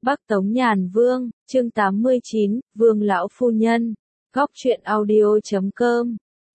Bắc Tống Nhàn Vương, chương 89, Vương Lão Phu Nhân, Góc truyện audio.com.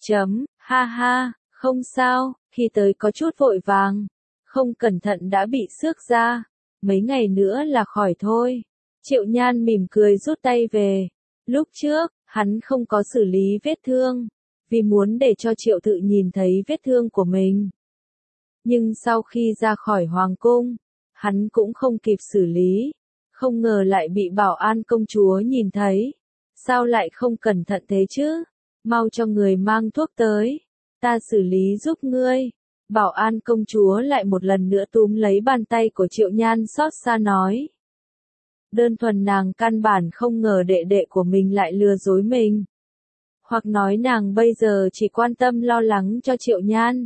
Ha ha, không sao, khi tới có chút vội vàng, không cẩn thận đã bị xước da, mấy ngày nữa là khỏi thôi. Triệu Nhan mỉm cười rút tay về. Lúc trước, hắn không có xử lý vết thương, vì muốn để cho Triệu Tự nhìn thấy vết thương của mình. Nhưng sau khi ra khỏi Hoàng Cung, hắn cũng không kịp xử lý, không ngờ lại bị Bảo An công chúa nhìn thấy. Sao lại không cẩn thận thế chứ? Mau cho người mang thuốc tới, ta xử lý giúp ngươi. Bảo An công chúa lại một lần nữa túm lấy bàn tay của Triệu Nhan xót xa nói. Đơn thuần nàng căn bản không ngờ đệ đệ của mình lại lừa dối mình. Hoặc nói nàng bây giờ chỉ quan tâm lo lắng cho Triệu Nhan.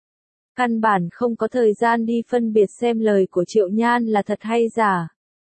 Căn bản không có thời gian đi phân biệt xem lời của Triệu Nhan là thật hay giả.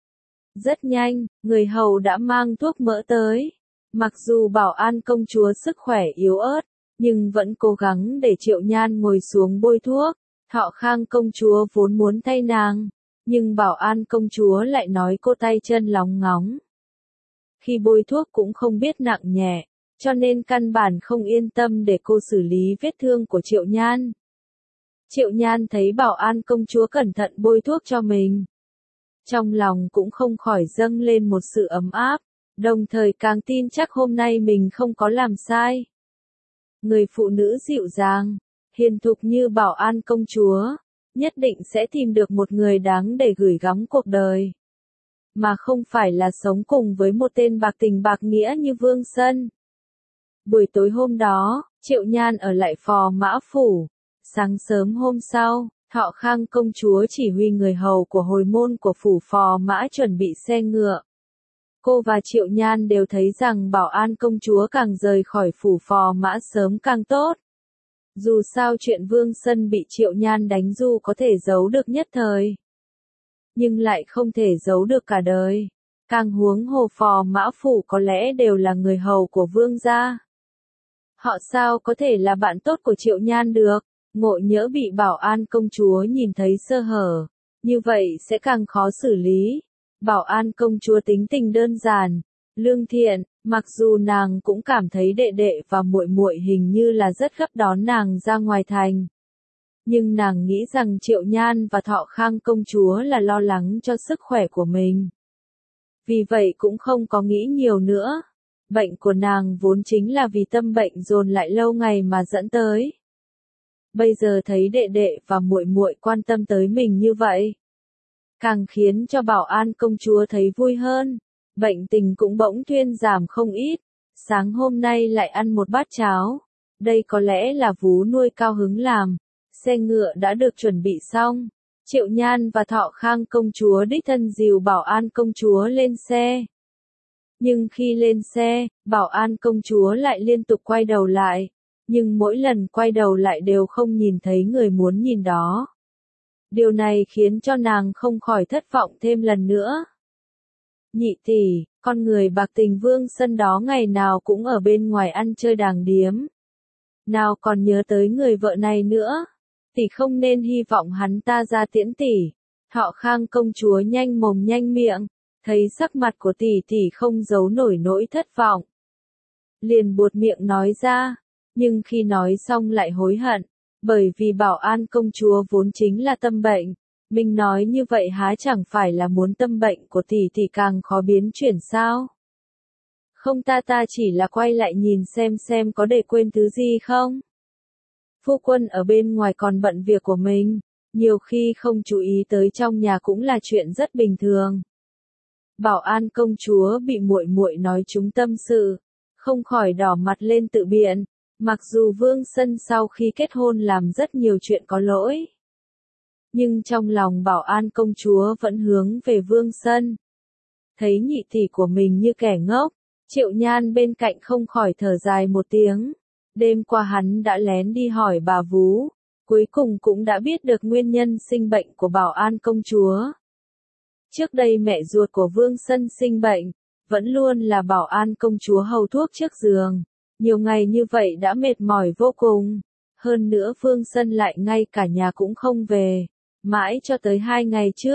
Rất nhanh, người hầu đã mang thuốc mỡ tới. Mặc dù Bảo An công chúa sức khỏe yếu ớt, nhưng vẫn cố gắng để Triệu Nhan ngồi xuống bôi thuốc. Thọ Khang công chúa vốn muốn thay nàng, nhưng Bảo An công chúa lại nói cô tay chân lóng ngóng. Khi bôi thuốc cũng không biết nặng nhẹ, cho nên căn bản không yên tâm để cô xử lý vết thương của Triệu Nhan. Triệu Nhan thấy Bảo An công chúa cẩn thận bôi thuốc cho mình. Trong lòng cũng không khỏi dâng lên một sự ấm áp, đồng thời càng tin chắc hôm nay mình không có làm sai. Người phụ nữ dịu dàng, hiền thục như Bảo An công chúa, nhất định sẽ tìm được một người đáng để gửi gắm cuộc đời. Mà không phải là sống cùng với một tên bạc tình bạc nghĩa như Vương Sân. Buổi tối hôm đó, Triệu Nhan ở lại Phò Mã Phủ. Sáng sớm hôm sau, Thọ Khang công chúa chỉ huy người hầu của hồi môn của phủ Phò Mã chuẩn bị xe ngựa. Cô và Triệu Nhan đều thấy rằng Bảo An công chúa càng rời khỏi phủ Phò Mã sớm càng tốt. Dù sao chuyện Vương Sân bị Triệu Nhan đánh dù có thể giấu được nhất thời, nhưng lại không thể giấu được cả đời. Càng huống hồ Phò Mã phủ có lẽ đều là người hầu của Vương gia. Họ sao có thể là bạn tốt của Triệu Nhan được? Ngộ nhỡ bị Bảo An công chúa nhìn thấy sơ hở, như vậy sẽ càng khó xử lý. Bảo An công chúa tính tình đơn giản, lương thiện, mặc dù nàng cũng cảm thấy đệ đệ và muội muội hình như là rất gấp đón nàng ra ngoài thành. Nhưng nàng nghĩ rằng Triệu Nhan và Thọ Khang công chúa là lo lắng cho sức khỏe của mình. Vì vậy cũng không có nghĩ nhiều nữa. Bệnh của nàng vốn chính là vì tâm bệnh dồn lại lâu ngày mà dẫn tới. Bây giờ thấy đệ đệ và muội muội quan tâm tới mình như vậy, càng khiến cho Bảo An công chúa thấy vui hơn. Bệnh tình cũng bỗng thuyên giảm không ít. Sáng hôm nay lại ăn một bát cháo. Đây có lẽ là vú nuôi cao hứng làm. Xe ngựa đã được chuẩn bị xong. Triệu Nhan và Thọ Khang công chúa đích thân dìu Bảo An công chúa lên xe. Nhưng khi lên xe, Bảo An công chúa lại liên tục quay đầu lại. Nhưng mỗi lần quay đầu lại đều không nhìn thấy người muốn nhìn đó. Điều này khiến cho nàng không khỏi thất vọng thêm lần nữa. Nhị tỷ, con người bạc tình Vương Sân đó ngày nào cũng ở bên ngoài ăn chơi đàng điếm. Nào còn nhớ tới người vợ này nữa. Tỷ không nên hy vọng hắn ta ra tiễn tỷ. Thọ Khang công chúa nhanh mồm nhanh miệng, thấy sắc mặt của tỷ không giấu nổi nỗi thất vọng. Liền buột miệng nói ra. Nhưng khi nói xong lại hối hận, bởi vì Bảo An công chúa vốn chính là tâm bệnh. Mình nói như vậy há chẳng phải là muốn tâm bệnh của tỷ càng khó biến chuyển sao? Không, ta chỉ là quay lại nhìn xem có để quên thứ gì không? Phu quân ở bên ngoài còn bận việc của mình, nhiều khi không chú ý tới trong nhà cũng là chuyện rất bình thường. Bảo An công chúa bị muội muội nói trúng tâm sự, không khỏi đỏ mặt lên tự biện. Mặc dù Vương Sân sau khi kết hôn làm rất nhiều chuyện có lỗi, nhưng trong lòng Bảo An công chúa vẫn hướng về Vương Sân. Thấy nhị tỷ của mình như kẻ ngốc, Triệu Nhan bên cạnh không khỏi thở dài một tiếng. Đêm qua hắn đã lén đi hỏi bà vú, cuối cùng cũng đã biết được nguyên nhân sinh bệnh của Bảo An công chúa. Trước đây mẹ ruột của Vương Sân sinh bệnh, vẫn luôn là Bảo An công chúa hầu thuốc trước giường. Nhiều ngày như vậy đã mệt mỏi vô cùng. Hơn nữa Vương Sân lại ngay cả nhà cũng không về. Mãi cho tới 2 ngày trước,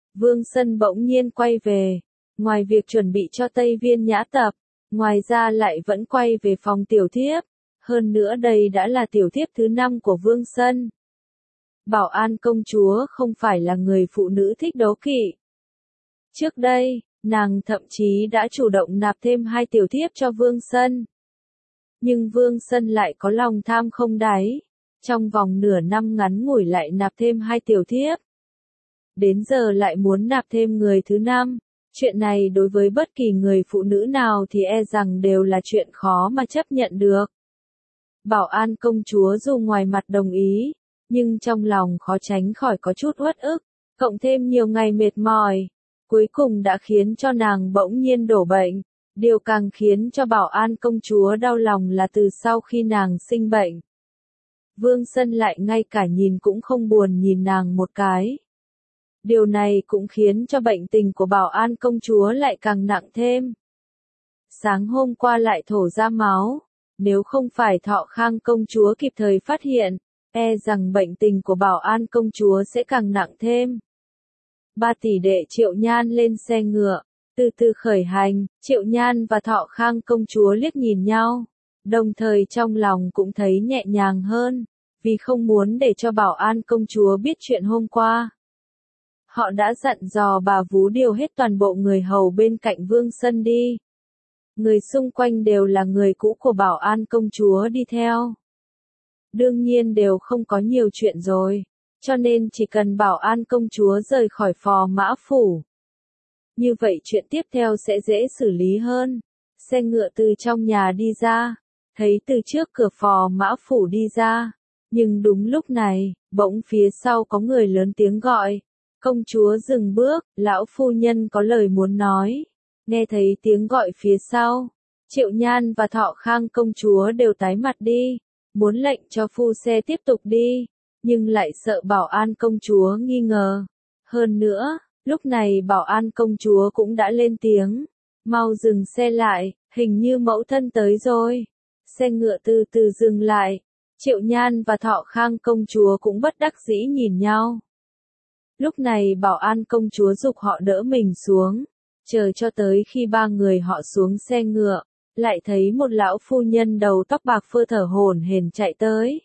Vương Sân bỗng nhiên quay về. Ngoài việc chuẩn bị cho Tây Viên Nhã tập, ngoài ra lại vẫn quay về phòng tiểu thiếp. Hơn nữa đây đã là tiểu thiếp thứ 5 của Vương Sân. Bảo An công chúa không phải là người phụ nữ thích đố kỵ. Trước đây, nàng thậm chí đã chủ động nạp thêm 2 tiểu thiếp cho Vương Sân. Nhưng Vương Sân lại có lòng tham không đáy. Trong vòng nửa năm ngắn ngủi lại nạp thêm 2 tiểu thiếp. Đến giờ lại muốn nạp thêm người thứ 5. Chuyện này đối với bất kỳ người phụ nữ nào thì e rằng đều là chuyện khó mà chấp nhận được. Bảo An công chúa dù ngoài mặt đồng ý, nhưng trong lòng khó tránh khỏi có chút uất ức, cộng thêm nhiều ngày mệt mỏi, cuối cùng đã khiến cho nàng bỗng nhiên đổ bệnh. Điều càng khiến cho Bảo An công chúa đau lòng là từ sau khi nàng sinh bệnh, Vương Sân lại ngay cả nhìn cũng không buồn nhìn nàng một cái. Điều này cũng khiến cho bệnh tình của Bảo An công chúa lại càng nặng thêm. Sáng hôm qua lại thổ ra máu, nếu không phải Thọ Khang công chúa kịp thời phát hiện, e rằng bệnh tình của Bảo An công chúa sẽ càng nặng thêm. 3 tỷ đệ Triệu Nhan lên xe ngựa, từ từ khởi hành. Triệu Nhan và Thọ Khang công chúa liếc nhìn nhau, đồng thời trong lòng cũng thấy nhẹ nhàng hơn, vì không muốn để cho Bảo An công chúa biết chuyện hôm qua. Họ đã dặn dò bà Vú điều hết toàn bộ người hầu bên cạnh Vương Sân đi. Người xung quanh đều là người cũ của Bảo An công chúa đi theo. Đương nhiên đều không có nhiều chuyện rồi, cho nên chỉ cần Bảo An công chúa rời khỏi Phò Mã Phủ. Như vậy chuyện tiếp theo sẽ dễ xử lý hơn. Xe ngựa từ trong nhà đi ra, thấy từ trước cửa Phò Mã Phủ đi ra. Nhưng đúng lúc này, bỗng phía sau có người lớn tiếng gọi. Công chúa dừng bước, lão phu nhân có lời muốn nói. Nghe thấy tiếng gọi phía sau, Triệu Nhan và Thọ Khang công chúa đều tái mặt đi, muốn lệnh cho phu xe tiếp tục đi, nhưng lại sợ Bảo An công chúa nghi ngờ. Hơn nữa, lúc này Bảo An công chúa cũng đã lên tiếng, mau dừng xe lại, hình như mẫu thân tới rồi. Xe ngựa từ từ dừng lại, Triệu Nhan và Thọ Khang công chúa cũng bất đắc dĩ nhìn nhau. Lúc này Bảo An công chúa giục họ đỡ mình xuống, chờ cho tới khi 3 người họ xuống xe ngựa, lại thấy một lão phu nhân đầu tóc bạc phơ thở hổn hển chạy tới.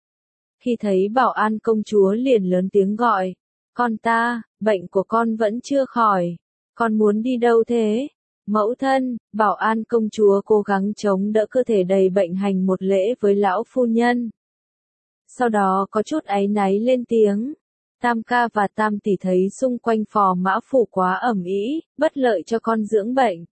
Khi thấy Bảo An công chúa liền lớn tiếng gọi, con ta, bệnh của con vẫn chưa khỏi, con muốn đi đâu thế? Mẫu thân, Bảo An công chúa cố gắng chống đỡ cơ thể đầy bệnh hành một lễ với lão phu nhân. Sau đó có chút áy náy lên tiếng. Tam ca và Tam tỷ thấy xung quanh Phò Mã Phủ quá ẩm ĩ, bất lợi cho con dưỡng bệnh.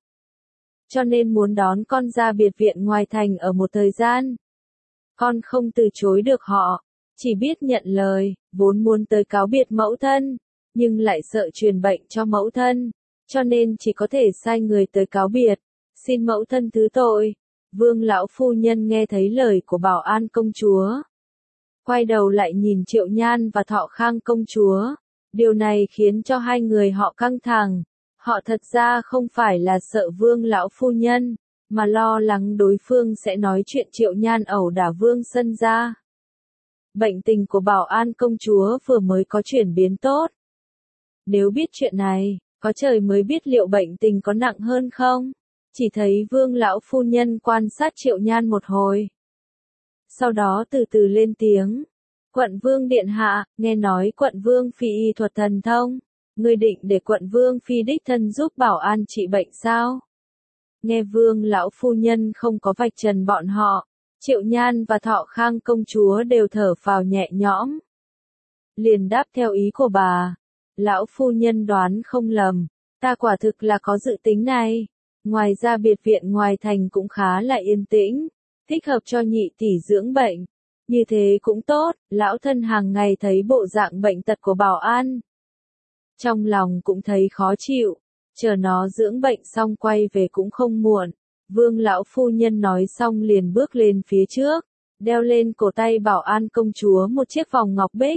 Cho nên muốn đón con ra biệt viện ngoài thành ở một thời gian. Con không từ chối được họ, chỉ biết nhận lời, vốn muốn tới cáo biệt mẫu thân, nhưng lại sợ truyền bệnh cho mẫu thân, cho nên chỉ có thể sai người tới cáo biệt, xin mẫu thân thứ tội. Vương lão phu nhân nghe thấy lời của Bảo An công chúa, quay đầu lại nhìn Triệu Nhan và Thọ Khang công chúa. Điều này khiến cho 2 người họ căng thẳng. Họ thật ra không phải là sợ Vương lão phu nhân, mà lo lắng đối phương sẽ nói chuyện Triệu Nhan ẩu đả Vương Sân ra. Bệnh tình của Bảo An công chúa vừa mới có chuyển biến tốt. Nếu biết chuyện này, có trời mới biết liệu bệnh tình có nặng hơn không. Chỉ thấy Vương lão phu nhân quan sát Triệu Nhan một hồi. Sau đó từ từ lên tiếng. Quận Vương điện hạ, nghe nói Quận Vương phi y thuật thần thông. Ngươi định để Quận Vương phi đích thân giúp Bảo An trị bệnh sao? Nghe Vương lão phu nhân không có vạch trần bọn họ, Triệu Nhan và Thọ Khang công chúa đều thở phào nhẹ nhõm. Liền đáp theo ý của bà. Lão phu nhân đoán không lầm, ta quả thực là có dự tính này. Ngoài ra biệt viện ngoài thành cũng khá là yên tĩnh, thích hợp cho nhị tỷ dưỡng bệnh. Như thế cũng tốt, lão thân hàng ngày thấy bộ dạng bệnh tật của Bảo An. Trong lòng cũng thấy khó chịu, chờ nó dưỡng bệnh xong quay về cũng không muộn. Vương lão phu nhân nói xong liền bước lên phía trước, đeo lên cổ tay Bảo An công chúa một chiếc vòng ngọc bích.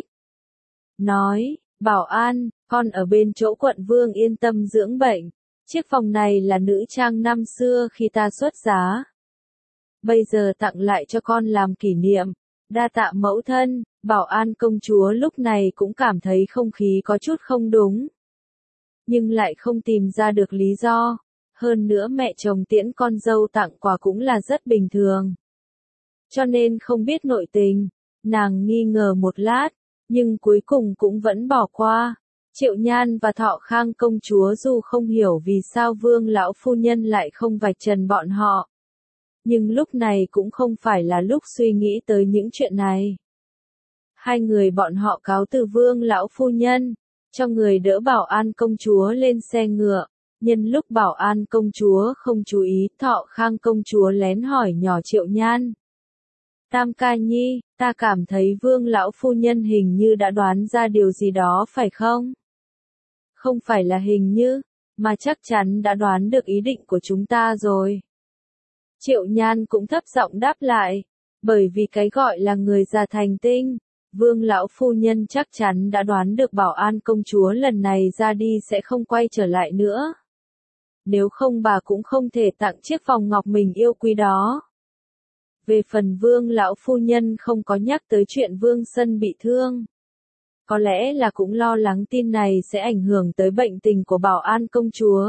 Nói, Bảo An, con ở bên chỗ Quận Vương yên tâm dưỡng bệnh. Chiếc vòng này là nữ trang năm xưa khi ta xuất giá. Bây giờ tặng lại cho con làm kỷ niệm. Đa tạ mẫu thân. Bảo An công chúa lúc này cũng cảm thấy không khí có chút không đúng. nhưng lại không tìm ra được lý do. Hơn nữa mẹ chồng tiễn con dâu tặng quà cũng là rất bình thường. Cho nên không biết nội tình, nàng nghi ngờ một lát, nhưng cuối cùng cũng vẫn bỏ qua. Triệu Nhan và Thọ Khang công chúa dù không hiểu vì sao Vương lão phu nhân lại không vạch trần bọn họ, nhưng lúc này cũng không phải là lúc suy nghĩ tới những chuyện này. Hai người bọn họ cáo từ Vương lão phu nhân, cho người đỡ Bảo An công chúa lên xe ngựa. Nhân lúc Bảo An công chúa không chú ý, Thọ Khang công chúa lén hỏi nhỏ Triệu Nhan. Tam ca nhi, ta cảm thấy Vương lão phu nhân hình như đã đoán ra điều gì đó phải không? Không phải là hình như, mà chắc chắn đã đoán được ý định của chúng ta rồi. Triệu Nhan cũng thấp giọng đáp lại, bởi vì cái gọi là người già thành tinh, Vương lão phu nhân chắc chắn đã đoán được Bảo An công chúa lần này ra đi sẽ không quay trở lại nữa. Nếu không bà cũng không thể tặng chiếc vòng ngọc mình yêu quý đó. Về phần Vương lão phu nhân không có nhắc tới chuyện Vương Sân bị thương. Có lẽ là cũng lo lắng tin này sẽ ảnh hưởng tới bệnh tình của Bảo An công chúa.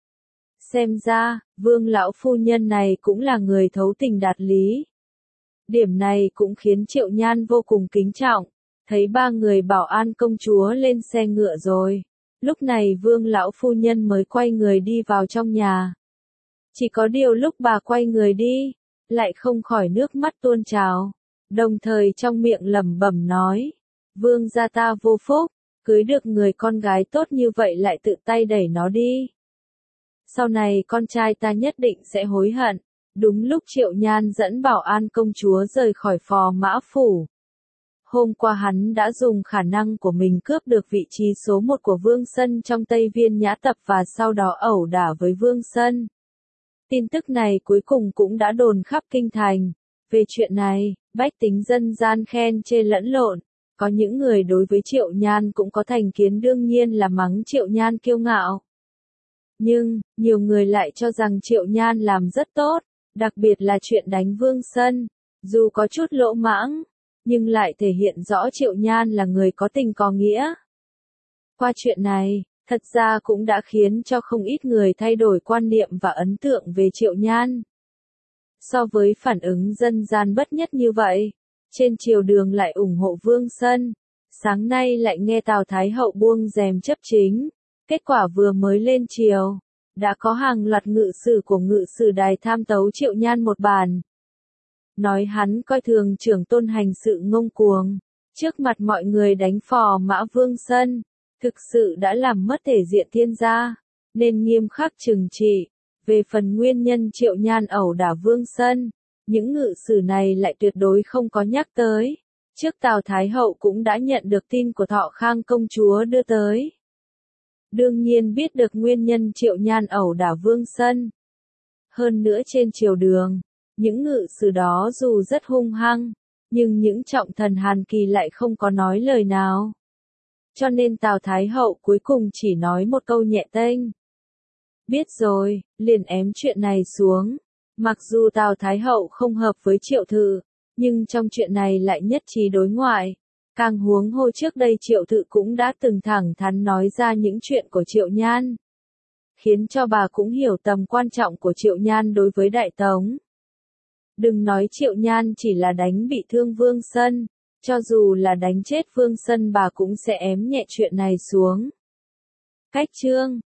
Xem ra, Vương lão phu nhân này cũng là người thấu tình đạt lý. Điểm này cũng khiến Triệu Nhan vô cùng kính trọng. Thấy ba người Bảo An công chúa lên xe ngựa rồi. Lúc này Vương lão phu nhân mới quay người đi vào trong nhà. Chỉ có điều lúc bà quay người đi, lại không khỏi nước mắt tuôn trào, đồng thời trong miệng lẩm bẩm nói, Vương gia ta vô phúc, cưới được người con gái tốt như vậy lại tự tay đẩy nó đi. Sau này con trai ta nhất định sẽ hối hận. Đúng lúc Triệu Nhan dẫn Bảo An công chúa rời khỏi Phò Mã Phủ. Hôm qua hắn đã dùng khả năng của mình cướp được vị trí số 1 của Vương Sân trong Tây Viên Nhã Tập và sau đó ẩu đả với Vương Sân. Tin tức này cuối cùng cũng đã đồn khắp kinh thành. Về chuyện này, bách tính dân gian khen chê lẫn lộn. Có những người đối với Triệu Nhan cũng có thành kiến đương nhiên là mắng Triệu Nhan kiêu ngạo. Nhưng, nhiều người lại cho rằng Triệu Nhan làm rất tốt, đặc biệt là chuyện đánh Vương Sân. Dù có chút lỗ mãng, nhưng lại thể hiện rõ Triệu Nhan là người có tình có nghĩa. Qua chuyện này, thật ra cũng đã khiến cho không ít người thay đổi quan niệm và ấn tượng về Triệu Nhan. So với phản ứng dân gian bất nhất như vậy, trên triều đường lại ủng hộ Vương Sân. Sáng nay lại nghe Tào Thái Hậu buông rèm chấp chính. Kết quả vừa mới lên triều, đã có hàng loạt ngự sử của ngự sử đài tham tấu Triệu Nhan một bản. Nói hắn coi thường trưởng tôn hành sự ngông cuồng, trước mặt mọi người đánh Phò Mã Vương Sân, thực sự đã làm mất thể diện thiên gia, nên nghiêm khắc trừng trị. Về phần nguyên nhân Triệu Nhan ẩu đả Vương Sân, những ngự sử này lại tuyệt đối không có nhắc tới. Trước Tào Thái Hậu cũng đã nhận được tin của Thọ Khang công chúa đưa tới. Đương nhiên biết được nguyên nhân Triệu Nhan ẩu đả Vương Sân. Hơn nữa trên triều đường, những ngự sử đó dù rất hung hăng, nhưng những trọng thần Hàn Kỳ lại không có nói lời nào. Cho nên Tào Thái Hậu cuối cùng chỉ nói một câu nhẹ tênh. Biết rồi, liền ém chuyện này xuống. Mặc dù Tào Thái Hậu không hợp với Triệu Thự, nhưng trong chuyện này lại nhất trí đối ngoại. Càng huống hồ trước đây Triệu Thự cũng đã từng thẳng thắn nói ra những chuyện của Triệu Nhan. Khiến cho bà cũng hiểu tầm quan trọng của Triệu Nhan đối với Đại Tống. Đừng nói Triệu Nhan chỉ là đánh bị thương Vương Sân, cho dù là đánh chết Vương Sân bà cũng sẽ ém nhẹ chuyện này xuống. Cách chương